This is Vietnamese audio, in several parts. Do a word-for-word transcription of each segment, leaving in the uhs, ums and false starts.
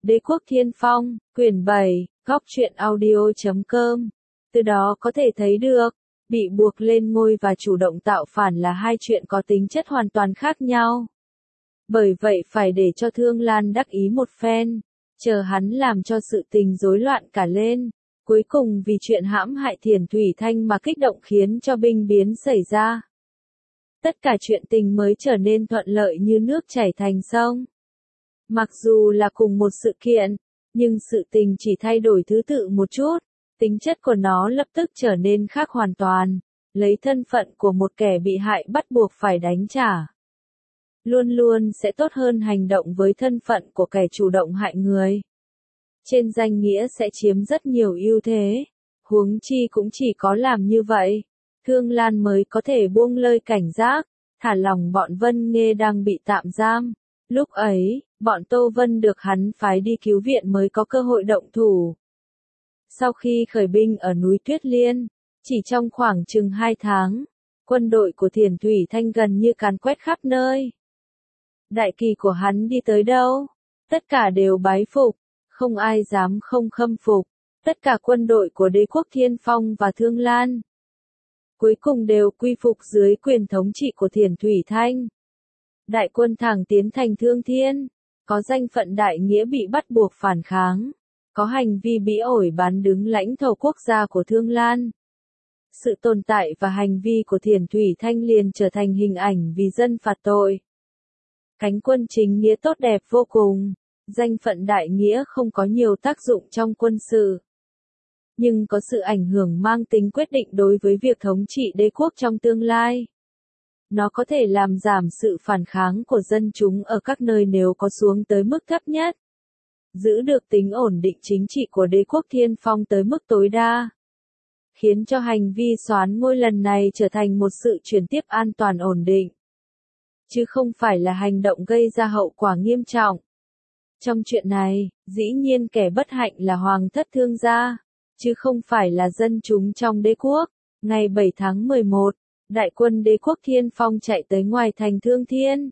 Đế quốc Thiên Phong, quyển bảy, góc truyện audio chấm com. Từ đó có thể thấy được, bị buộc lên ngôi và chủ động tạo phản là hai chuyện có tính chất hoàn toàn khác nhau. Bởi vậy phải để cho Thương Lan đắc ý một phen, chờ hắn làm cho sự tình rối loạn cả lên, cuối cùng vì chuyện hãm hại Thiền Thủy Thanh mà kích động khiến cho binh biến xảy ra. Tất cả chuyện tình mới trở nên thuận lợi như nước chảy thành sông. Mặc dù là cùng một sự kiện, nhưng sự tình chỉ thay đổi thứ tự một chút, tính chất của nó lập tức trở nên khác hoàn toàn, lấy thân phận của một kẻ bị hại bắt buộc phải đánh trả. Luôn luôn sẽ tốt hơn hành động với thân phận của kẻ chủ động hại người. Trên danh nghĩa sẽ chiếm rất nhiều ưu thế, huống chi cũng chỉ có làm như vậy, Thương Lan mới có thể buông lơi cảnh giác, thả lòng bọn Vân Nghê đang bị tạm giam. Lúc ấy, bọn Tô Vân được hắn phái đi cứu viện mới có cơ hội động thủ. Sau khi khởi binh ở núi Tuyết Liên, chỉ trong khoảng chừng hai tháng, quân đội của Thiền Thủy Thanh gần như càn quét khắp nơi. Đại kỳ của hắn đi tới đâu, tất cả đều bái phục, không ai dám không khâm phục, tất cả quân đội của đế quốc Thiên Phong và Thương Lan cuối cùng đều quy phục dưới quyền thống trị của Thiền Thủy Thanh. Đại quân thẳng tiến thành Thương Thiên, có danh phận đại nghĩa bị bắt buộc phản kháng, có hành vi bỉ ổi bán đứng lãnh thổ quốc gia của Thương Lan. Sự tồn tại và hành vi của Thiền Thủy Thanh liền trở thành hình ảnh vì dân phạt tội. Cánh quân chính nghĩa tốt đẹp vô cùng, danh phận đại nghĩa không có nhiều tác dụng trong quân sự, nhưng có sự ảnh hưởng mang tính quyết định đối với việc thống trị đế quốc trong tương lai. Nó có thể làm giảm sự phản kháng của dân chúng ở các nơi nếu có xuống tới mức thấp nhất, giữ được tính ổn định chính trị của đế quốc Thiên Phong tới mức tối đa, khiến cho hành vi soán ngôi lần này trở thành một sự chuyển tiếp an toàn ổn định, chứ không phải là hành động gây ra hậu quả nghiêm trọng. Trong chuyện này, dĩ nhiên kẻ bất hạnh là Hoàng thất Thương gia, chứ không phải là dân chúng trong đế quốc. Ngày bảy tháng mười một, đại quân đế quốc Thiên Phong chạy tới ngoài thành Thương Thiên.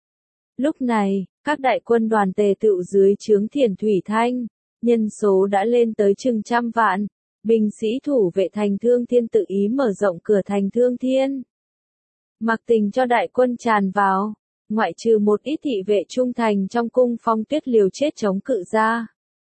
Lúc này, các đại quân đoàn tề tựu dưới trướng Thiền Thủy Thanh, nhân số đã lên tới chừng trăm vạn, binh sĩ thủ vệ thành Thương Thiên tự ý mở rộng cửa thành Thương Thiên, mặc tình cho đại quân tràn vào, ngoại trừ một ít thị vệ trung thành trong cung Phong Tuyết liều chết chống cự ra.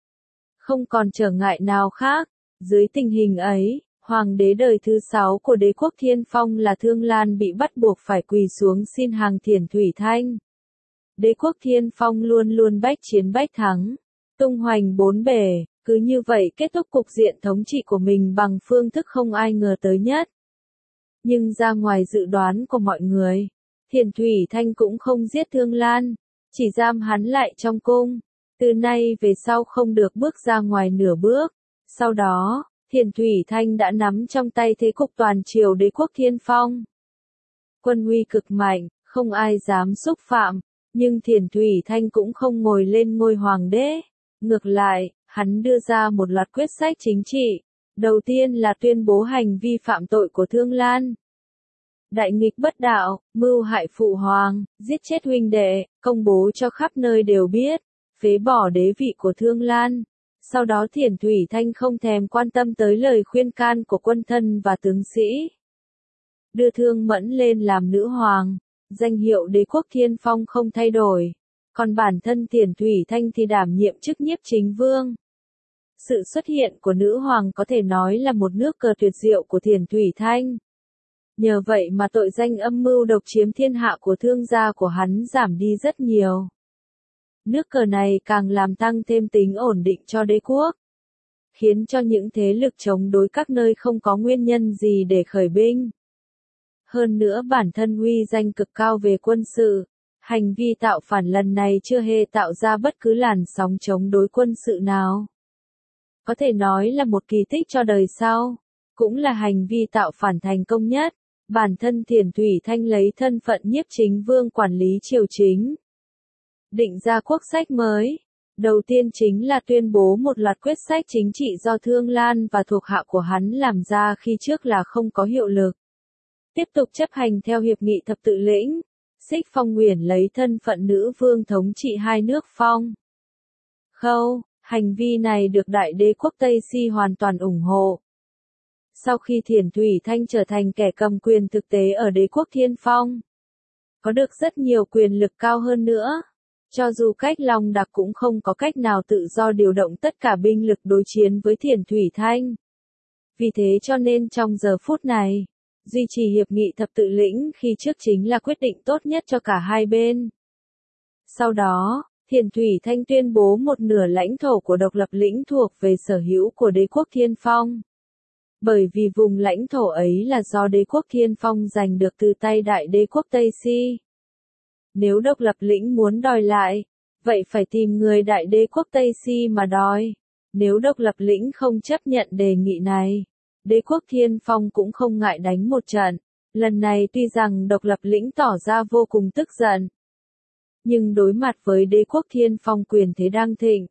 Không còn trở ngại nào khác, dưới tình hình ấy, hoàng đế đời thứ sáu của đế quốc Thiên Phong là Thương Lan bị bắt buộc phải quỳ xuống xin hàng Thiền Thủy Thanh. Đế quốc Thiên Phong luôn luôn bách chiến bách thắng, tung hoành bốn bề, cứ như vậy kết thúc cục diện thống trị của mình bằng phương thức không ai ngờ tới nhất. Nhưng ra ngoài dự đoán của mọi người, Thiền Thủy Thanh cũng không giết Thương Lan, chỉ giam hắn lại trong cung, từ nay về sau không được bước ra ngoài nửa bước. Sau đó, Thiền Thủy Thanh đã nắm trong tay thế cục toàn triều đế quốc Thiên Phong. Quân uy cực mạnh, không ai dám xúc phạm, nhưng Thiền Thủy Thanh cũng không ngồi lên ngôi hoàng đế. Ngược lại, hắn đưa ra một loạt quyết sách chính trị. Đầu tiên là tuyên bố hành vi phạm tội của Thương Lan. Đại nghịch bất đạo, mưu hại phụ hoàng, giết chết huynh đệ, công bố cho khắp nơi đều biết, phế bỏ đế vị của Thương Lan. Sau đó Thiền Thủy Thanh không thèm quan tâm tới lời khuyên can của quân thân và tướng sĩ, đưa Thương Mẫn lên làm nữ hoàng, danh hiệu đế quốc Thiên Phong không thay đổi, còn bản thân Thiền Thủy Thanh thì đảm nhiệm chức nhiếp chính vương. Sự xuất hiện của nữ hoàng có thể nói là một nước cờ tuyệt diệu của Thiền Thủy Thanh. Nhờ vậy mà tội danh âm mưu độc chiếm thiên hạ của thương gia của hắn giảm đi rất nhiều. Nước cờ này càng làm tăng thêm tính ổn định cho đế quốc, khiến cho những thế lực chống đối các nơi không có nguyên nhân gì để khởi binh. Hơn nữa bản thân uy danh cực cao về quân sự, hành vi tạo phản lần này chưa hề tạo ra bất cứ làn sóng chống đối quân sự nào. Có thể nói là một kỳ tích cho đời sau, cũng là hành vi tạo phản thành công nhất. Bản thân Thiền Thủy Thanh lấy thân phận nhiếp chính vương quản lý triều chính, định ra quốc sách mới. Đầu tiên chính là tuyên bố một loạt quyết sách chính trị do Thương Lan và thuộc hạ của hắn làm ra khi trước là không có hiệu lực. Tiếp tục chấp hành theo hiệp nghị thập tự lĩnh, Xích Phong Nguyền lấy thân phận nữ vương thống trị hai nước Phong. khâu, hành vi này được Đại đế quốc Tây Si hoàn toàn ủng hộ. Sau khi Thiền Thủy Thanh trở thành kẻ cầm quyền thực tế ở đế quốc Thiên Phong, có được rất nhiều quyền lực cao hơn nữa, cho dù Cách Long Đặc cũng không có cách nào tự do điều động tất cả binh lực đối chiến với Thiền Thủy Thanh. Vì thế cho nên trong giờ phút này, duy trì hiệp nghị thập tự lĩnh khi trước chính là quyết định tốt nhất cho cả hai bên. Sau đó, Thiền Thủy Thanh tuyên bố một nửa lãnh thổ của độc lập lĩnh thuộc về sở hữu của đế quốc Thiên Phong. Bởi vì vùng lãnh thổ ấy là do đế quốc Thiên Phong giành được từ tay đại đế quốc Tây Si. Nếu độc lập lĩnh muốn đòi lại, vậy phải tìm người đại đế quốc Tây Si mà đòi. Nếu độc lập lĩnh không chấp nhận đề nghị này, đế quốc Thiên Phong cũng không ngại đánh một trận. Lần này tuy rằng độc lập lĩnh tỏ ra vô cùng tức giận, nhưng đối mặt với đế quốc Thiên Phong quyền thế đang thịnh,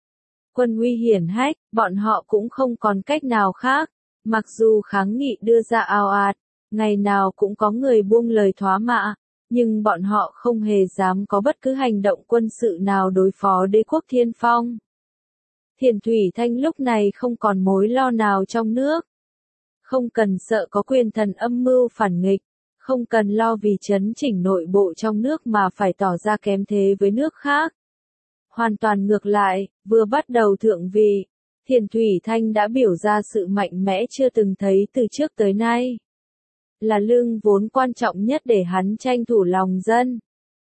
quân uy hiển hách, bọn họ cũng không còn cách nào khác. Mặc dù kháng nghị đưa ra ào ạt, ngày nào cũng có người buông lời thoá mạ, nhưng bọn họ không hề dám có bất cứ hành động quân sự nào đối phó đế quốc Thiên Phong. Thiền Thủy Thanh lúc này không còn mối lo nào trong nước. Không cần sợ có quyền thần âm mưu phản nghịch, không cần lo vì chấn chỉnh nội bộ trong nước mà phải tỏ ra kém thế với nước khác. Hoàn toàn ngược lại, vừa bắt đầu thượng vị, Thiền Thủy Thanh đã biểu ra sự mạnh mẽ chưa từng thấy từ trước tới nay. Là lương vốn quan trọng nhất để hắn tranh thủ lòng dân.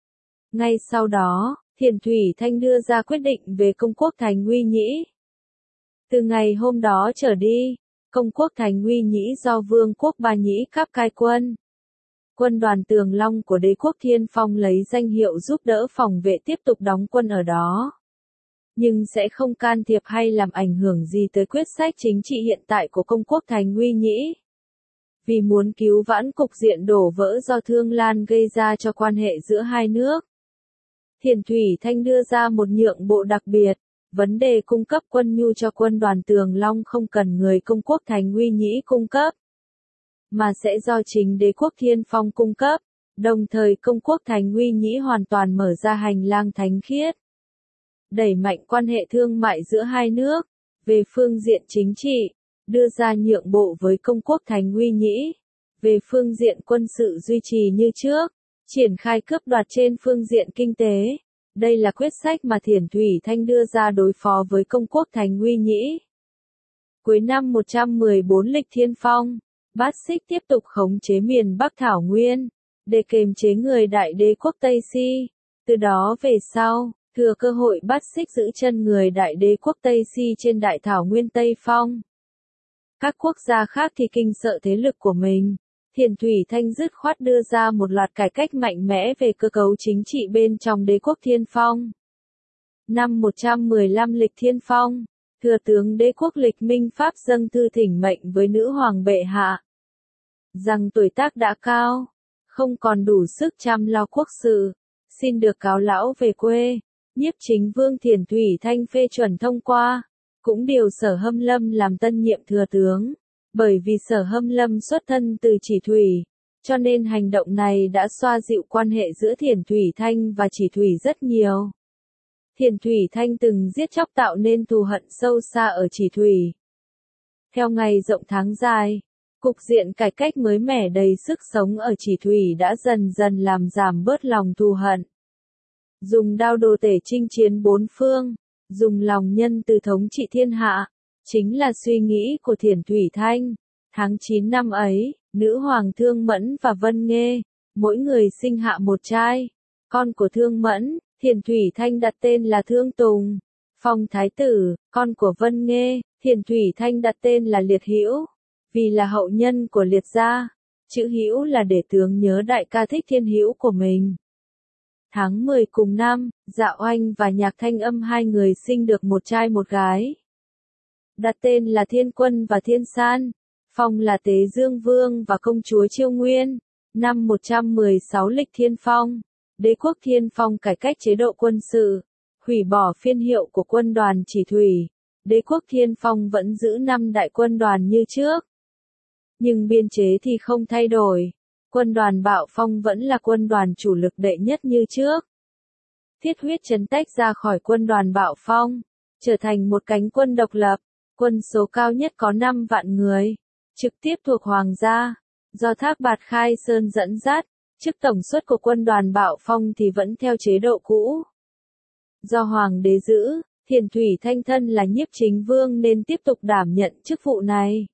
Ngay sau đó, Thiền Thủy Thanh đưa ra quyết định về công quốc Thành Uy Nhĩ. Từ ngày hôm đó trở đi, công quốc Thành Uy Nhĩ do Vương quốc Ba Nhĩ Cáp cai quân. Quân đoàn Tường Long của đế quốc Thiên Phong lấy danh hiệu giúp đỡ phòng vệ tiếp tục đóng quân ở đó. Nhưng sẽ không can thiệp hay làm ảnh hưởng gì tới quyết sách chính trị hiện tại của công quốc Thành Uy Nhĩ. Vì muốn cứu vãn cục diện đổ vỡ do Thương Lan gây ra cho quan hệ giữa hai nước, Thiền Thủy Thanh đưa ra một nhượng bộ đặc biệt, vấn đề cung cấp quân nhu cho quân đoàn Tường Long không cần người công quốc Thành Uy Nhĩ cung cấp, mà sẽ do chính đế quốc Thiên Phong cung cấp, đồng thời công quốc Thành Uy Nhĩ hoàn toàn mở ra hành lang thánh khiết. Đẩy mạnh quan hệ thương mại giữa hai nước, về phương diện chính trị, đưa ra nhượng bộ với công quốc Thành Uy Nhĩ, về phương diện quân sự duy trì như trước, triển khai cướp đoạt trên phương diện kinh tế. Đây là quyết sách mà Thiền Thủy Thanh đưa ra đối phó với công quốc Thành Uy Nhĩ. Cuối năm một trăm mười bốn lịch Thiên Phong, Bát Xích tiếp tục khống chế miền Bắc Thảo Nguyên, để kiềm chế người đại đế quốc Tây Si. Từ đó về sau, thừa cơ hội Bát Xích giữ chân người đại đế quốc Tây Si trên đại thảo nguyên Tây Phong. Các quốc gia khác thì kinh sợ thế lực của mình. Thiền Thủy Thanh dứt khoát đưa ra một loạt cải cách mạnh mẽ về cơ cấu chính trị bên trong đế quốc Thiên Phong. Năm một trăm mười lăm lịch Thiên Phong, thừa tướng đế quốc Lịch Minh Pháp dâng thư thỉnh mệnh với nữ hoàng bệ hạ, rằng tuổi tác đã cao, không còn đủ sức chăm lo quốc sự, xin được cáo lão về quê. Nhiếp Chính Vương Thiền Thủy Thanh phê chuẩn thông qua, cũng điều Sở Hâm Lâm làm tân nhiệm thừa tướng. Bởi vì Sở Hâm Lâm xuất thân từ Chỉ Thủy, cho nên hành động này đã xoa dịu quan hệ giữa Thiền Thủy Thanh và Chỉ Thủy rất nhiều. Thiền Thủy Thanh từng giết chóc tạo nên thù hận sâu xa ở Chỉ Thủy. Theo ngày rộng tháng dài, cục diện cải cách mới mẻ đầy sức sống ở Chỉ Thủy đã dần dần làm giảm bớt lòng thù hận. Dùng đao đồ tể chinh chiến bốn phương, dùng lòng nhân từ thống trị thiên hạ, chính là suy nghĩ của Thiền Thủy Thanh. Tháng chín năm ấy, nữ hoàng Thương Mẫn và Vân Nghê, mỗi người sinh hạ một trai. Con của Thương Mẫn, Thiền Thủy Thanh đặt tên là Thương Tùng, phong thái tử. Con của Vân Nghê, Thiền Thủy Thanh đặt tên là Liệt Hữu, vì là hậu nhân của Liệt gia. Chữ Hữu là để tướng nhớ đại ca Thích Thiên Hữu của mình. Tháng mười cùng năm, Dạ Oanh và Nhạc Thanh Âm hai người sinh được một trai một gái. Đặt tên là Thiên Quân và Thiên San, phong là Tế Dương Vương và công chúa Chiêu Nguyên. Năm một trăm mười sáu lịch Thiên Phong, đế quốc Thiên Phong cải cách chế độ quân sự, hủy bỏ phiên hiệu của quân đoàn Chỉ Thủy. Đế quốc Thiên Phong vẫn giữ năm đại quân đoàn như trước, nhưng biên chế thì không thay đổi. Quân đoàn Bạo Phong vẫn là quân đoàn chủ lực đệ nhất như trước. Thiết Huyết trấn tách ra khỏi quân đoàn Bạo Phong, trở thành một cánh quân độc lập, quân số cao nhất có năm vạn người, trực tiếp thuộc Hoàng gia, do Thác Bạt Khai Sơn dẫn dắt, chức tổng suất của quân đoàn Bạo Phong thì vẫn theo chế độ cũ. Do Hoàng đế giữ, Thiền Thủy Thanh thân là nhiếp chính vương nên tiếp tục đảm nhận chức vụ này.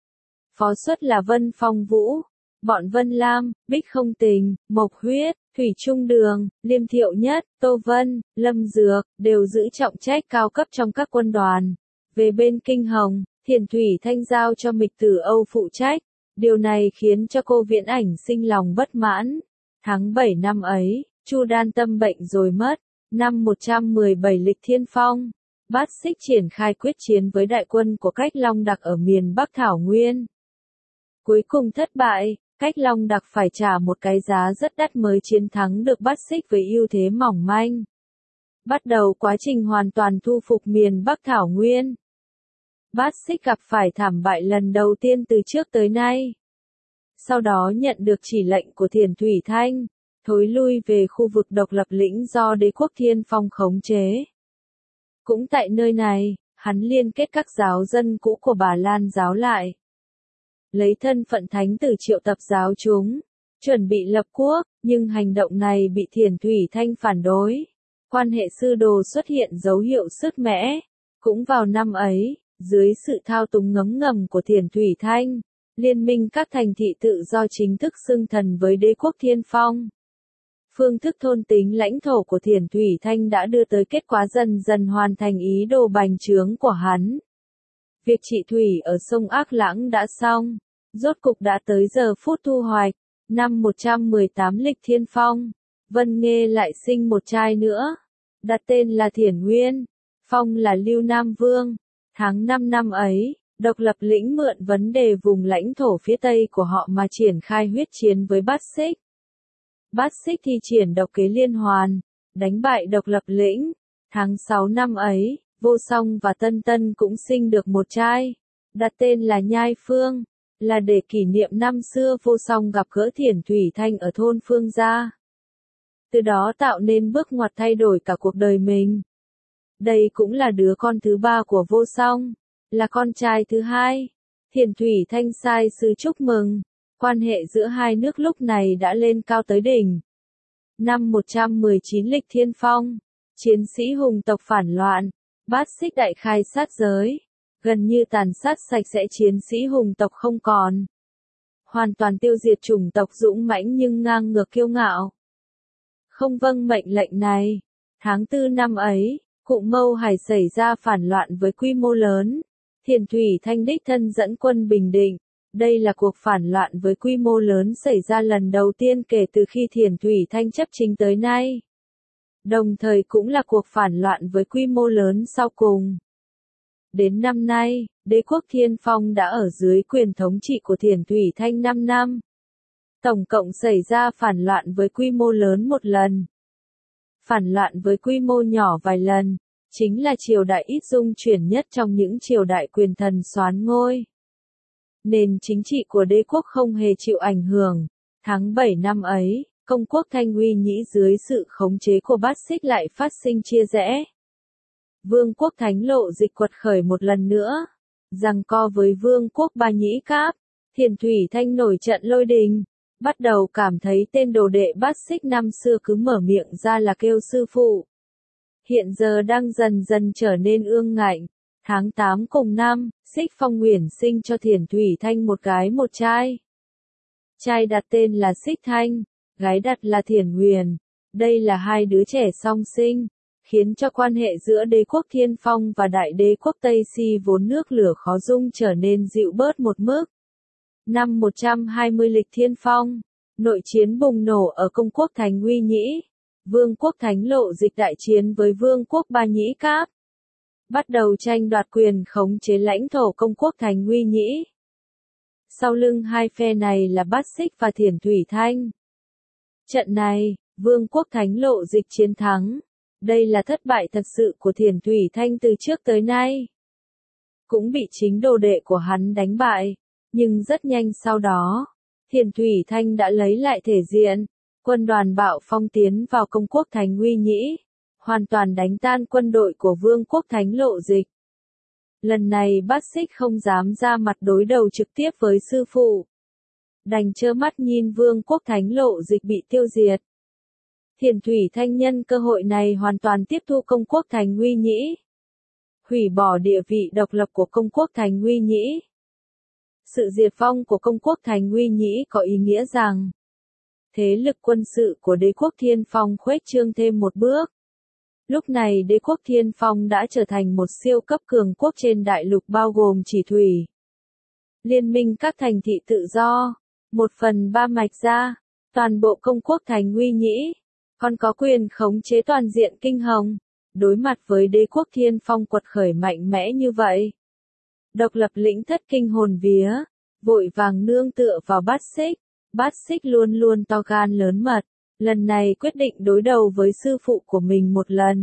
Phó suất là Vân Phong Vũ, bọn Vân Lam, Bích Không Tình, Mộc Huyết, Thủy Trung Đường, Liêm Thiệu Nhất, Tô Vân, Lâm Dược, đều giữ trọng trách cao cấp trong các quân đoàn. Về bên Kinh Hồng, Thiền Thủy Thanh giao cho Mịch Tử Âu phụ trách, điều này khiến cho cô Viễn Ảnh sinh lòng bất mãn. Tháng bảy năm ấy, Chu Đan tâm bệnh rồi mất. Năm một trăm mười bảy lịch Thiên Phong, Bát Xích triển khai quyết chiến với đại quân của Cách Long Đặc ở miền Bắc Thảo Nguyên. Cuối cùng thất bại, Cách Long Đặc phải trả một cái giá rất đắt mới chiến thắng được Bát Xích với ưu thế mỏng manh. Bắt đầu quá trình hoàn toàn thu phục miền Bắc Thảo Nguyên. Bát Xích gặp phải thảm bại lần đầu tiên từ trước tới nay. Sau đó nhận được chỉ lệnh của Thiền Thủy Thanh, thối lui về khu vực độc lập lĩnh do đế quốc Thiên Phong khống chế. Cũng tại nơi này, hắn liên kết các giáo dân cũ của Bà Lan giáo lại. Lấy thân phận thánh tử triệu tập giáo chúng, chuẩn bị lập quốc, nhưng hành động này bị Thiền Thủy Thanh phản đối. Quan hệ sư đồ xuất hiện dấu hiệu sứt mẻ. Cũng vào năm ấy, dưới sự thao túng ngấm ngầm của Thiền Thủy Thanh, liên minh các thành thị tự do chính thức xưng thần với đế quốc Thiên Phong. Phương thức thôn tính lãnh thổ của Thiền Thủy Thanh đã đưa tới kết quả dần dần hoàn thành ý đồ bành trướng của hắn. Việc trị thủy ở sông Ác Lãng đã xong, rốt cục đã tới giờ phút thu hoạch. Năm một trăm mười tám lịch Thiên Phong, Vân Nghê lại sinh một trai nữa, đặt tên là Thiển Nguyên, phong là Lưu Nam Vương. Tháng năm năm ấy, độc lập lĩnh mượn vấn đề vùng lãnh thổ phía tây của họ mà triển khai huyết chiến với Bát Xích. Bát Xích thi triển độc kế liên hoàn, đánh bại độc lập lĩnh. Tháng sáu năm ấy, Vô Song và Tân Tân cũng sinh được một trai, đặt tên là Nhai Phương, là để kỷ niệm năm xưa Vô Song gặp gỡ Thiền Thủy Thanh ở thôn Phương Gia. Từ đó tạo nên bước ngoặt thay đổi cả cuộc đời mình. Đây cũng là đứa con thứ ba của Vô Song, là con trai thứ hai. Thiền Thủy Thanh sai sứ chúc mừng. Quan hệ giữa hai nước lúc này đã lên cao tới đỉnh. Năm một trăm mười chín lịch Thiên Phong, chiến sĩ hùng tộc phản loạn, Bát Xích đại khai sát giới, gần như tàn sát sạch sẽ chiến sĩ hùng tộc không còn. Hoàn toàn tiêu diệt chủng tộc dũng mãnh nhưng ngang ngược kiêu ngạo. Không vâng mệnh lệnh này, tháng tư năm ấy, Cụ Mâu Hải xảy ra phản loạn với quy mô lớn. Thiền Thủy Thanh đích thân dẫn quân bình định. Đây là cuộc phản loạn với quy mô lớn xảy ra lần đầu tiên kể từ khi Thiền Thủy Thanh chấp chính tới nay. Đồng thời cũng là cuộc phản loạn với quy mô lớn sau cùng. Đến năm nay, đế quốc Thiên Phong đã ở dưới quyền thống trị của Thiền Thủy Thanh năm năm. Tổng cộng xảy ra phản loạn với quy mô lớn một lần. Phản loạn với quy mô nhỏ vài lần, chính là triều đại ít dung chuyển nhất trong những triều đại quyền thần soán ngôi. Nền chính trị của đế quốc không hề chịu ảnh hưởng. Tháng bảy năm ấy, công quốc Thanh Uy Nhĩ dưới sự khống chế của Bát Xích lại phát sinh chia rẽ. Vương quốc Thánh Lộ Dịch quật khởi một lần nữa, giằng co với vương quốc Ba Nhĩ Cáp. Thiền Thủy Thanh nổi trận lôi đình, bắt đầu cảm thấy tên đồ đệ Bát Xích năm xưa cứ mở miệng ra là kêu sư phụ. Hiện giờ đang dần dần trở nên ương ngạnh. Tháng tám cùng năm, Xích Phong uyển sinh cho Thiền Thủy Thanh một gái một trai. Trai đặt tên là Xích Thanh, gái đặt là Thiền Huyền. Đây là hai đứa trẻ song sinh, khiến cho quan hệ giữa đế quốc Thiên Phong và đại đế quốc Tây Si vốn nước lửa khó dung trở nên dịu bớt một mức. Năm một trăm hai mươi lịch Thiên Phong, nội chiến bùng nổ ở công quốc Thành Uy Nhĩ. Vương quốc Thánh Lộ Dịch đại chiến với vương quốc Ba Nhĩ Cáp, bắt đầu tranh đoạt quyền khống chế lãnh thổ công quốc Thành Uy Nhĩ. Sau lưng hai phe này là Bát Xích và Thiền Thủy Thanh. Trận này, vương quốc Thánh Lộ Dịch chiến thắng. Đây là thất bại thật sự của Thiền Thủy Thanh từ trước tới nay. Cũng bị chính đồ đệ của hắn đánh bại, nhưng rất nhanh sau đó, Thiền Thủy Thanh đã lấy lại thể diện. Quân đoàn Bạo Phong tiến vào công quốc Thành Uy Nhĩ, hoàn toàn đánh tan quân đội của Vương quốc Thánh Lộ Dịch. Lần này Bát Xích không dám ra mặt đối đầu trực tiếp với sư phụ. Đành trơ mắt nhìn Vương quốc Thánh Lộ Dịch bị tiêu diệt. Thiền Thủy Thanh nhân cơ hội này hoàn toàn tiếp thu công quốc Thành Nguy Nhĩ. Hủy bỏ địa vị độc lập của công quốc Thành Nguy Nhĩ. Sự diệt vong của công quốc Thành Nguy Nhĩ có ý nghĩa rằng thế lực quân sự của đế quốc Thiên Phong khuếch trương thêm một bước. Lúc này đế quốc Thiên Phong đã trở thành một siêu cấp cường quốc trên đại lục bao gồm chỉ thủy. Liên minh các thành thị tự do, một phần ba mạch ra, toàn bộ công quốc Thành Nguy Nhĩ, còn có quyền khống chế toàn diện Kinh Hồng. Đối mặt với đế quốc Thiên Phong quật khởi mạnh mẽ như vậy, Độc Lập Lĩnh thất kinh hồn vía, vội vàng nương tựa vào Bát Xích. Bát Xích luôn luôn to gan lớn mật, lần này quyết định đối đầu với sư phụ của mình một lần.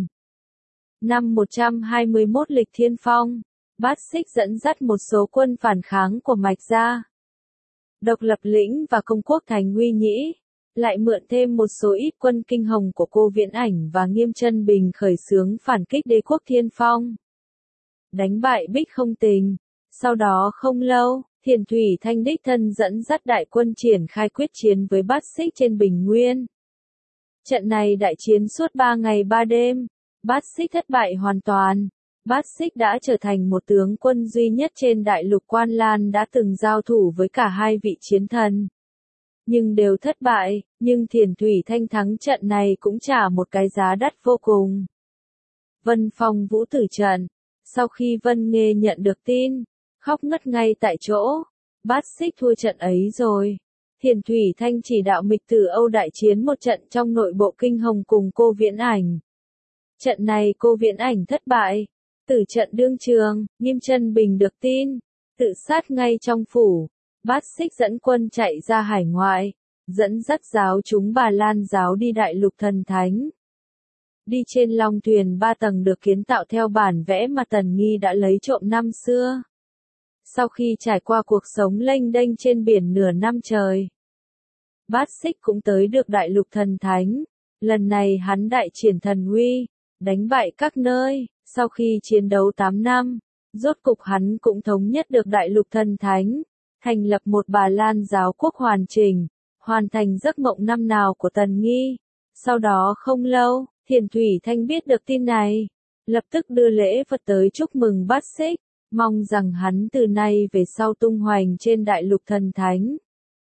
Năm một trăm hai mươi mốt lịch Thiên Phong, Bát Xích dẫn dắt một số quân phản kháng của Mạch Gia, Độc Lập Lĩnh và công quốc Thành Nguy Nhĩ, lại mượn thêm một số ít quân Kinh Hồng của Cô Viễn Ảnh và Nghiêm Chân Bình khởi xướng phản kích đế quốc Thiên Phong. Đánh bại Bích Không Tình, sau đó không lâu, Thiền Thủy Thanh đích thân dẫn dắt đại quân triển khai quyết chiến với Bát Xích trên Bình Nguyên. Trận này đại chiến suốt ba ngày ba đêm, Bát Xích thất bại hoàn toàn. Bát Xích đã trở thành một tướng quân duy nhất trên đại lục Quan Lan đã từng giao thủ với cả hai vị chiến thần. Nhưng đều thất bại, nhưng Thiền Thủy Thanh thắng trận này cũng trả một cái giá đắt vô cùng. Vân Phong Vũ tử trận. Sau khi Vân Nghê nhận được tin, khóc ngất ngay tại chỗ. Bát Xích thua trận ấy rồi. Thiền Thủy Thanh chỉ đạo Mịch Tử Âu đại chiến một trận trong nội bộ Kinh Hồng cùng Cô Viễn Ảnh. Trận này Cô Viễn Ảnh thất bại. Tử trận đương trường, Nghiêm Chân Bình được tin, tự sát ngay trong phủ. Bát Xích dẫn quân chạy ra hải ngoại, dẫn dắt giáo chúng Bà Lan giáo đi đại lục thần thánh. Đi trên long thuyền ba tầng được kiến tạo theo bản vẽ mà Tần Nghi đã lấy trộm năm xưa. Sau khi trải qua cuộc sống lênh đênh trên biển nửa năm trời, Bát Xích cũng tới được đại lục thần thánh. Lần này hắn đại triển thần uy, đánh bại các nơi. Sau khi chiến đấu tám năm, rốt cục hắn cũng thống nhất được đại lục thần thánh, thành lập một Bà Lan giáo quốc hoàn chỉnh, hoàn thành giấc mộng năm nào của Tần Nghi. Sau đó không lâu, Thiền Thủy Thanh biết được tin này, lập tức đưa lễ vật tới chúc mừng Bát Xích, mong rằng hắn từ nay về sau tung hoành trên đại lục thần thánh.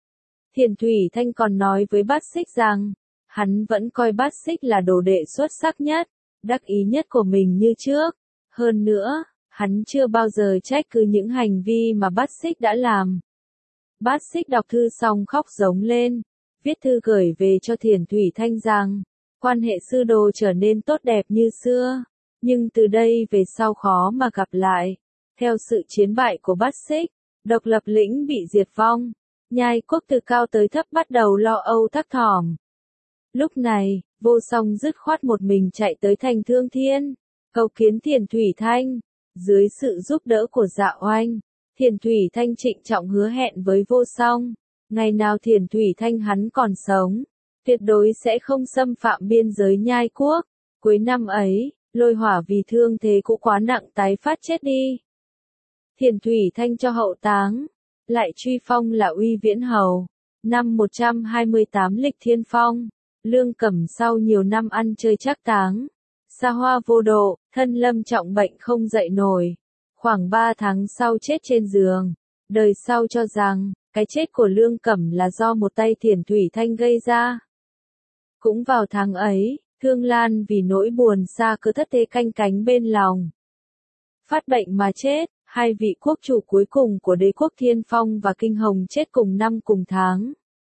Thiền Thủy Thanh còn nói với Bát Xích rằng, hắn vẫn coi Bát Xích là đồ đệ xuất sắc nhất, đắc ý nhất của mình như trước. Hơn nữa, hắn chưa bao giờ trách cứ những hành vi mà Bát Xích đã làm. Bát Xích đọc thư xong khóc giống lên, viết thư gửi về cho Thiền Thủy Thanh rằng, quan hệ sư đồ trở nên tốt đẹp như xưa, nhưng từ đây về sau khó mà gặp lại. Theo sự chiến bại của Bát Xích, Độc Lập Lĩnh bị diệt vong, Nhai quốc từ cao tới thấp bắt đầu lo âu thấp thỏm. Lúc này, Vô Song dứt khoát một mình chạy tới thành Thương Thiên, cầu kiến Thiền Thủy Thanh. Dưới sự giúp đỡ của Dạ Oanh, Thiền Thủy Thanh trịnh trọng hứa hẹn với Vô Song, ngày nào Thiền Thủy Thanh hắn còn sống, tuyệt đối sẽ không xâm phạm biên giới Nhai quốc. Cuối năm ấy, Lôi Hỏa vì thương thế cũ quá nặng tái phát chết đi. Thiền Thủy Thanh cho hậu táng, lại truy phong là Uy Viễn Hầu. Năm một trăm hai mươi tám lịch Thiên Phong, Lương Cẩm sau nhiều năm ăn chơi trác táng, xa hoa vô độ, thân lâm trọng bệnh không dậy nổi. Khoảng ba tháng sau chết trên giường. Đời sau cho rằng, cái chết của Lương Cẩm là do một tay Thiền Thủy Thanh gây ra. Cũng vào tháng ấy, Thương Lan vì nỗi buồn xa cứ thất thế canh cánh bên lòng, phát bệnh mà chết. Hai vị quốc chủ cuối cùng của đế quốc Thiên Phong và Kinh Hồng chết cùng năm cùng tháng,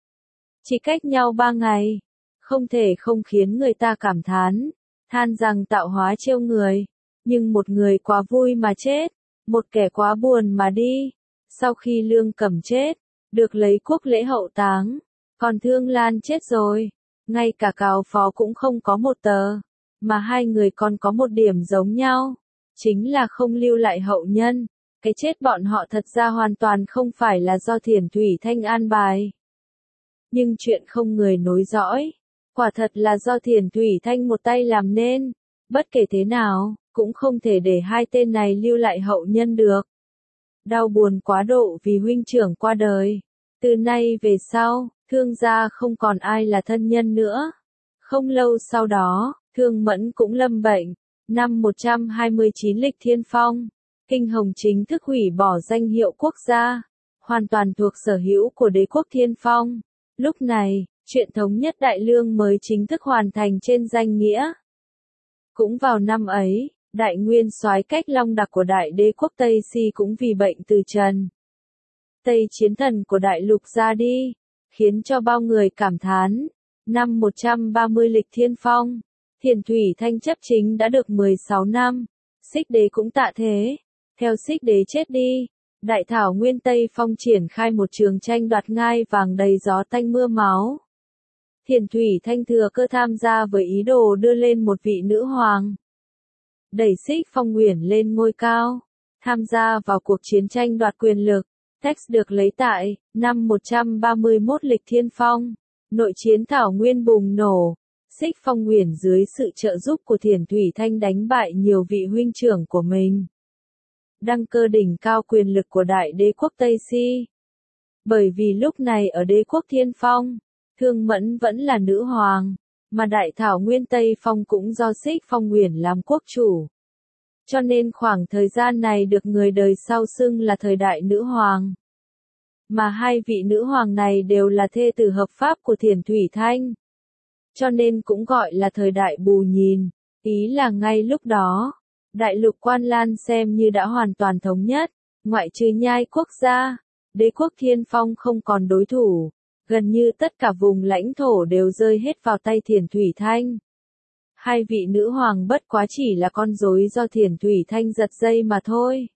chỉ cách nhau ba ngày. Không thể không khiến người ta cảm thán, than rằng tạo hóa trêu người. Nhưng một người quá vui mà chết, một kẻ quá buồn mà đi. Sau khi Lương Cẩm chết, được lấy quốc lễ hậu táng, còn Thương Lan chết rồi, ngay cả cáo phó cũng không có một tờ, mà hai người còn có một điểm giống nhau, chính là không lưu lại hậu nhân. Cái chết bọn họ thật ra hoàn toàn không phải là do Thiền Thủy Thanh an bài, nhưng chuyện không người nối dõi, quả thật là do Thiền Thủy Thanh một tay làm nên. Bất kể thế nào, cũng không thể để hai tên này lưu lại hậu nhân được. Đau buồn quá độ vì huynh trưởng qua đời. Từ nay về sau, Thương gia không còn ai là thân nhân nữa. Không lâu sau đó, Thương Mẫn cũng lâm bệnh. Năm một trăm hai mươi chín lịch Thiên Phong, Kinh Hồng chính thức hủy bỏ danh hiệu quốc gia, hoàn toàn thuộc sở hữu của đế quốc Thiên Phong. Lúc này, chuyện thống nhất Đại Lương mới chính thức hoàn thành trên danh nghĩa. Cũng vào năm ấy, đại nguyên soái Cách Long Đặc của đại đế quốc Tây Si cũng vì bệnh từ trần. Tây chiến thần của đại lục ra đi, khiến cho bao người cảm thán. Năm một trăm ba mươi lịch Thiên Phong, Thiền Thủy Thanh chấp chính đã được mười sáu năm, Xích Đế cũng tạ thế. Theo Xích Đế chết đi, Đại Thảo Nguyên Tây Phong triển khai một trường tranh đoạt ngai vàng đầy gió tanh mưa máu. Thiền Thủy Thanh thừa cơ tham gia với ý đồ đưa lên một vị nữ hoàng, đẩy Xích Phong Uyển lên ngôi cao, tham gia vào cuộc chiến tranh đoạt quyền lực. Text được lấy tại năm một trăm ba mươi mốt lịch Thiên Phong, nội chiến Thảo Nguyên bùng nổ. Xích Phong Uyển dưới sự trợ giúp của Thiền Thủy Thanh đánh bại nhiều vị huynh trưởng của mình, đăng cơ đỉnh cao quyền lực của đại đế quốc Tây Si. Bởi vì lúc này ở đế quốc Thiên Phong, Thương Mẫn vẫn là nữ hoàng, mà đại Thảo Nguyên Tây Phong cũng do Xích Phong Uyển làm quốc chủ. Cho nên khoảng thời gian này được người đời sau xưng là thời đại nữ hoàng. Mà hai vị nữ hoàng này đều là thê tử hợp pháp của Thiền Thủy Thanh. Cho nên cũng gọi là thời đại bù nhìn. Ý là ngay lúc đó, đại lục Quan Lan xem như đã hoàn toàn thống nhất, ngoại trừ Nhai quốc gia, đế quốc Thiên Phong không còn đối thủ. Gần như tất cả vùng lãnh thổ đều rơi hết vào tay Thiền Thủy Thanh. Hai vị nữ hoàng bất quá chỉ là con rối do Thiền Thủy Thanh giật dây mà thôi.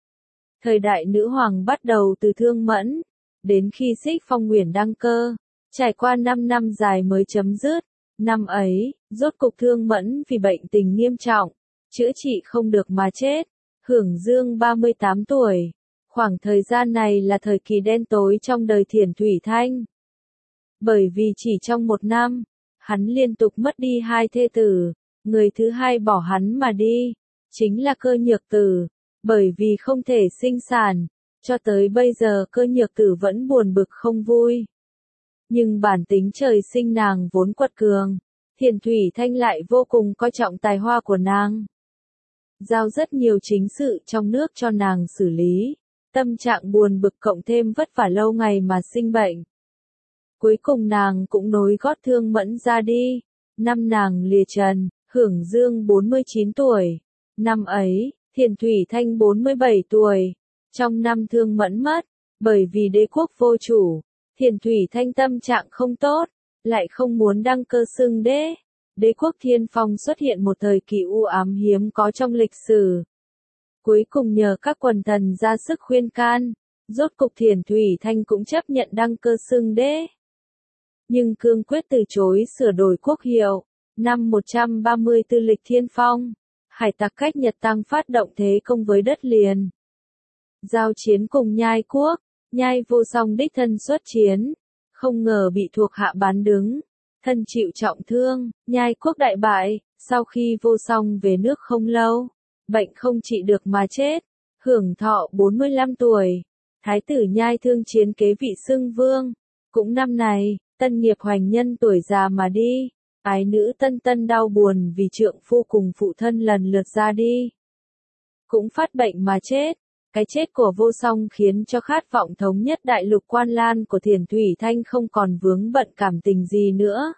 Thời đại nữ hoàng bắt đầu từ Thương Mẫn, đến khi Xích Phong Uyển đăng cơ, trải qua năm năm dài mới chấm dứt. Năm ấy, rốt cục Thương Mẫn vì bệnh tình nghiêm trọng, chữa trị không được mà chết, hưởng dương ba mươi tám tuổi. Khoảng thời gian này là thời kỳ đen tối trong đời Thiền Thủy Thanh. Bởi vì chỉ trong một năm, hắn liên tục mất đi hai thê tử, người thứ hai bỏ hắn mà đi, chính là Cơ Nhược Tử, bởi vì không thể sinh sản, cho tới bây giờ Cơ Nhược Tử vẫn buồn bực không vui. Nhưng bản tính trời sinh nàng vốn quật cường, Thiền Thủy Thanh lại vô cùng coi trọng tài hoa của nàng. Giao rất nhiều chính sự trong nước cho nàng xử lý, tâm trạng buồn bực cộng thêm vất vả lâu ngày mà sinh bệnh. Cuối cùng nàng cũng nối gót Thương Mẫn ra đi, năm nàng lìa trần, hưởng dương bốn mươi chín tuổi. Năm ấy, Thiền Thủy Thanh bốn mươi bảy tuổi. Trong năm Thương Mẫn mất, bởi vì đế quốc vô chủ, Thiền Thủy Thanh tâm trạng không tốt, lại không muốn đăng cơ xưng đế. Đế quốc Thiên Phong xuất hiện một thời kỳ u ám hiếm có trong lịch sử. Cuối cùng nhờ các quần thần ra sức khuyên can, rốt cục Thiền Thủy Thanh cũng chấp nhận đăng cơ xưng đế. Nhưng cương quyết từ chối sửa đổi quốc hiệu. Năm một trăm ba mươi tư lịch Thiên Phong, hải tặc cách Nhật Tăng phát động thế công với đất liền. Giao chiến cùng Nhai quốc, Nhai Vô Song đích thân xuất chiến, không ngờ bị thuộc hạ bán đứng, thân chịu trọng thương, Nhai quốc đại bại. Sau khi Vô Song về nước không lâu, bệnh không trị được mà chết, hưởng thọ bốn mươi lăm tuổi. Thái tử Nhai Thương Chiến kế vị xưng vương. Cũng năm này, Tân Nghiệp Hoành nhân tuổi già mà đi, ái nữ Tân Tân đau buồn vì trượng phu cùng phụ thân lần lượt ra đi, cũng phát bệnh mà chết. Cái chết của Vô Song khiến cho khát vọng thống nhất đại lục Quan Lan của Thiền Thủy Thanh không còn vướng bận cảm tình gì nữa.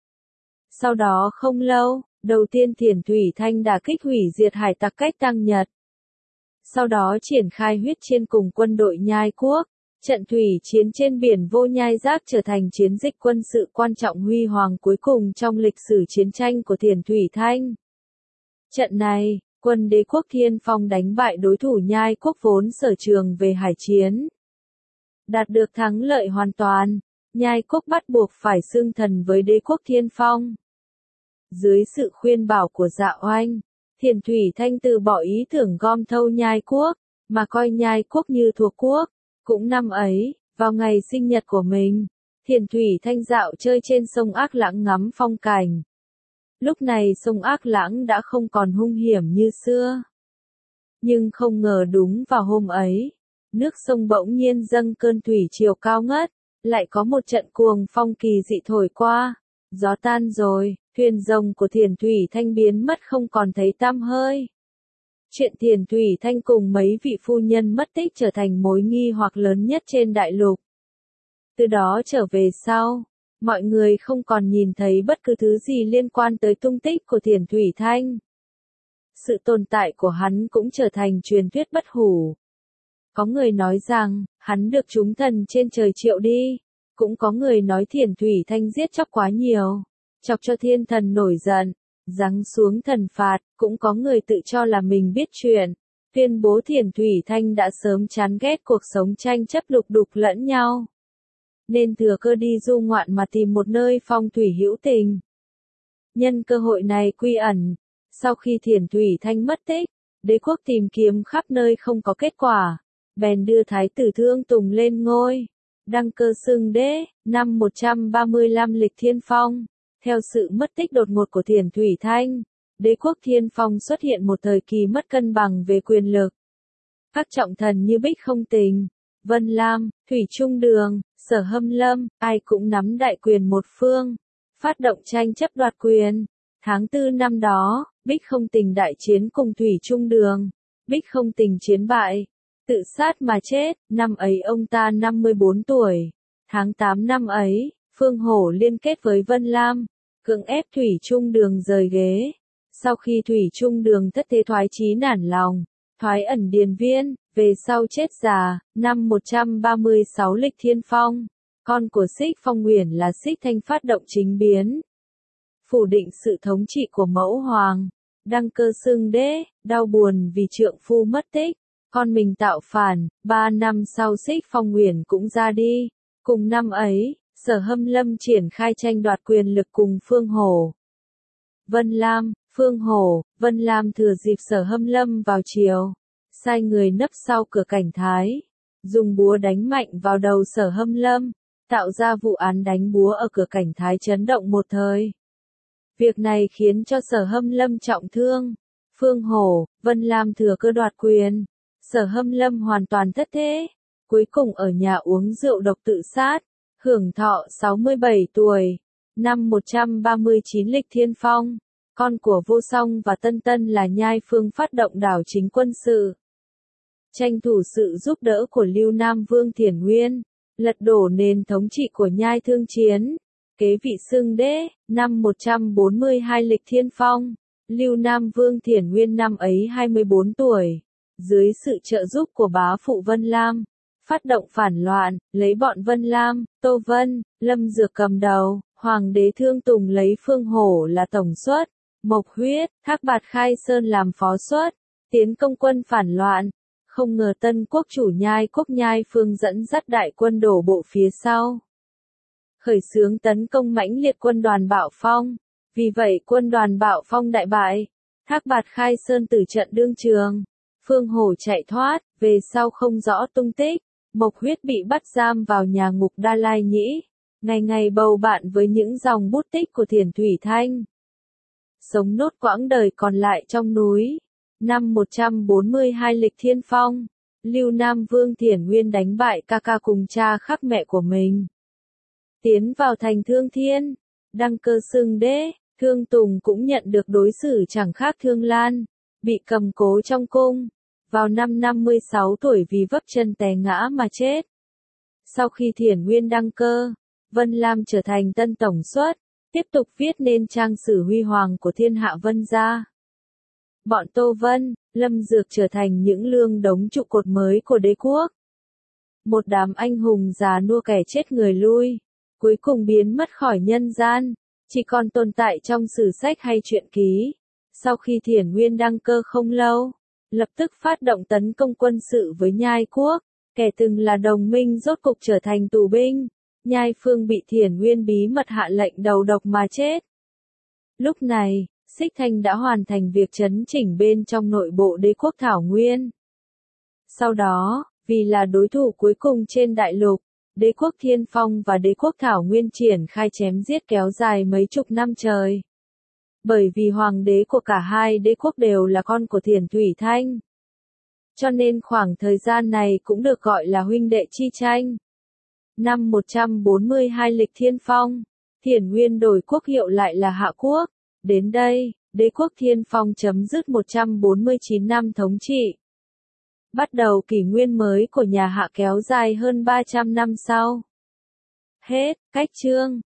Sau đó không lâu, đầu tiên Thiền Thủy Thanh đả kích hủy diệt hải tặc cách Tăng Nhật. Sau đó triển khai huyết chiến cùng quân đội Nhai quốc. Trận thủy chiến trên biển Vô Nhai Giác trở thành chiến dịch quân sự quan trọng huy hoàng cuối cùng trong lịch sử chiến tranh của Thiền Thủy Thanh. Trận này, quân đế quốc Thiên Phong đánh bại đối thủ Nhai quốc vốn sở trường về hải chiến. Đạt được thắng lợi hoàn toàn, Nhai quốc bắt buộc phải xưng thần với đế quốc Thiên Phong. Dưới sự khuyên bảo của Dạ Oanh, Thiền Thủy Thanh từ bỏ ý tưởng gom thâu Nhai quốc, mà coi Nhai quốc như thuộc quốc. Cũng năm ấy, vào ngày sinh nhật của mình, Thiền Thủy Thanh dạo chơi trên sông Ác Lãng ngắm phong cảnh. Lúc này sông Ác Lãng đã không còn hung hiểm như xưa. Nhưng không ngờ đúng vào hôm ấy, nước sông bỗng nhiên dâng cơn thủy triều cao ngất, lại có một trận cuồng phong kỳ dị thổi qua, gió tan rồi, thuyền rồng của Thiền Thủy Thanh biến mất không còn thấy tăm hơi. Chuyện Thiền Thủy Thanh cùng mấy vị phu nhân mất tích trở thành mối nghi hoặc lớn nhất trên đại lục. Từ đó trở về sau, mọi người không còn nhìn thấy bất cứ thứ gì liên quan tới tung tích của Thiền Thủy Thanh. Sự tồn tại của hắn cũng trở thành truyền thuyết bất hủ. Có người nói rằng, hắn được chúng thần trên trời triệu đi. Cũng có người nói Thiền Thủy Thanh giết chóc quá nhiều, chọc cho thiên thần nổi giận, giáng xuống thần phạt. Cũng có người tự cho là mình biết chuyện, tuyên bố Thiền Thủy Thanh đã sớm chán ghét cuộc sống tranh chấp lục đục lẫn nhau, nên thừa cơ đi du ngoạn mà tìm một nơi phong thủy hữu tình. Nhân cơ hội này quy ẩn, sau khi Thiền Thủy Thanh mất tích, đế quốc tìm kiếm khắp nơi không có kết quả, bèn đưa Thái tử Thương Tùng lên ngôi, đăng cơ xưng đế. Năm một trăm ba mươi lăm lịch Thiên Phong, theo sự mất tích đột ngột của Thiền Thủy Thanh, đế quốc Thiên Phong xuất hiện một thời kỳ mất cân bằng về quyền lực. Các trọng thần như Bích Không Tình, Vân Lam, Thủy Trung Đường, Sở Hâm Lâm, ai cũng nắm đại quyền một phương, phát động tranh chấp đoạt quyền. Tháng tư năm đó, Bích Không Tình đại chiến cùng Thủy Trung Đường. Bích Không Tình chiến bại, tự sát mà chết. Năm ấy ông ta năm mươi bốn tuổi. Tháng tám năm ấy, Phương Hổ liên kết với Vân Lam, cưỡng ép Thủy Trung Đường rời ghế. Sau khi Thủy Trung Đường thất thế thoái chí nản lòng, thoái ẩn Điền Viên, về sau chết già. Năm một trăm ba mươi sáu lịch Thiên Phong, con của Xích Phong Uyển là Xích Thanh phát động chính biến, phủ định sự thống trị của mẫu hoàng, đăng cơ xưng đế. Đau buồn vì trượng phu mất tích, con mình tạo phản. Ba năm sau Xích Phong Uyển cũng ra đi. Cùng năm ấy, Sở Hâm Lâm triển khai tranh đoạt quyền lực cùng Phương Hổ, Vân Lam. Phương Hổ, Vân Lam thừa dịp Sở Hâm Lâm vào triều, sai người nấp sau cửa cảnh thái, dùng búa đánh mạnh vào đầu Sở Hâm Lâm, tạo ra vụ án đánh búa ở cửa cảnh thái chấn động một thời. Việc này khiến cho Sở Hâm Lâm trọng thương. Phương Hổ, Vân Lam thừa cơ đoạt quyền, Sở Hâm Lâm hoàn toàn thất thế, cuối cùng ở nhà uống rượu độc tự sát, hưởng thọ sáu mươi bảy tuổi. Năm một trăm ba mươi chín lịch Thiên Phong, con của Vô Song và Tân Tân là Nhai Phương phát động đảo chính quân sự, tranh thủ sự giúp đỡ của Lưu Nam Vương Thiển Nguyên, lật đổ nền thống trị của Nhai Thương Chiến, kế vị xưng đế. Năm một trăm bốn mươi hai lịch Thiên Phong, Lưu Nam Vương Thiển Nguyên năm ấy hai mươi bốn tuổi, dưới sự trợ giúp của bá phụ Vân Lam, phát động phản loạn, lấy bọn Vân Lam, Tô Vân, Lâm Dược cầm đầu. Hoàng đế Thương Tùng lấy Phương Hổ là tổng suất, Mộc Huyết, Thác Bạt Khai Sơn làm phó suất, tiến công quân phản loạn. Không ngờ Tân Quốc chủ Nhai Quốc Nhai Phương dẫn dắt đại quân đổ bộ phía sau, khởi xướng tấn công mãnh liệt quân đoàn Bạo Phong. Vì vậy quân đoàn Bạo Phong đại bại, Thác Bạt Khai Sơn tử trận đương trường, Phương Hổ chạy thoát, về sau không rõ tung tích. Mộc Huyết bị bắt giam vào nhà ngục Đa Lai Nhĩ, ngày ngày bầu bạn với những dòng bút tích của Thiền Thủy Thanh, sống nốt quãng đời còn lại trong núi. Năm một trăm bốn mươi hai lịch Thiên Phong, Lưu Nam Vương Thiển Nguyên đánh bại ca ca cùng cha khác mẹ của mình, tiến vào thành Thương Thiên, đăng cơ xưng đế. Thương Tùng cũng nhận được đối xử chẳng khác Thương Lan, bị cầm cố trong cung, vào năm năm mươi sáu tuổi vì vấp chân té ngã mà chết. Sau khi Thiển Nguyên đăng cơ, Vân Lam trở thành tân tổng suất, tiếp tục viết nên trang sử huy hoàng của thiên hạ Vân gia. Bọn Tô Vân, Lâm Dược trở thành những lương đống trụ cột mới của đế quốc. Một đám anh hùng già nua kẻ chết người lui, cuối cùng biến mất khỏi nhân gian, chỉ còn tồn tại trong sử sách hay truyện ký. Sau khi Thiển Nguyên đăng cơ không lâu, lập tức phát động tấn công quân sự với Nhai Quốc, kẻ từng là đồng minh rốt cục trở thành tù binh. Nhai Phương bị Thiển Nguyên bí mật hạ lệnh đầu độc mà chết. Lúc này, Xích Thanh đã hoàn thành việc chấn chỉnh bên trong nội bộ đế quốc Thảo Nguyên. Sau đó, vì là đối thủ cuối cùng trên đại lục, đế quốc Thiên Phong và đế quốc Thảo Nguyên triển khai chém giết kéo dài mấy chục năm trời. Bởi vì hoàng đế của cả hai đế quốc đều là con của Thiền Thủy Thanh. Cho nên khoảng thời gian này cũng được gọi là huynh đệ chi tranh. Năm một trăm bốn mươi hai lịch Thiên Phong, Thiền Nguyên đổi quốc hiệu lại là Hạ Quốc. Đến đây, đế quốc Thiên Phong chấm dứt một trăm bốn mươi chín năm thống trị. Bắt đầu kỷ nguyên mới của nhà Hạ kéo dài hơn ba trăm năm sau. Hết, cách chương.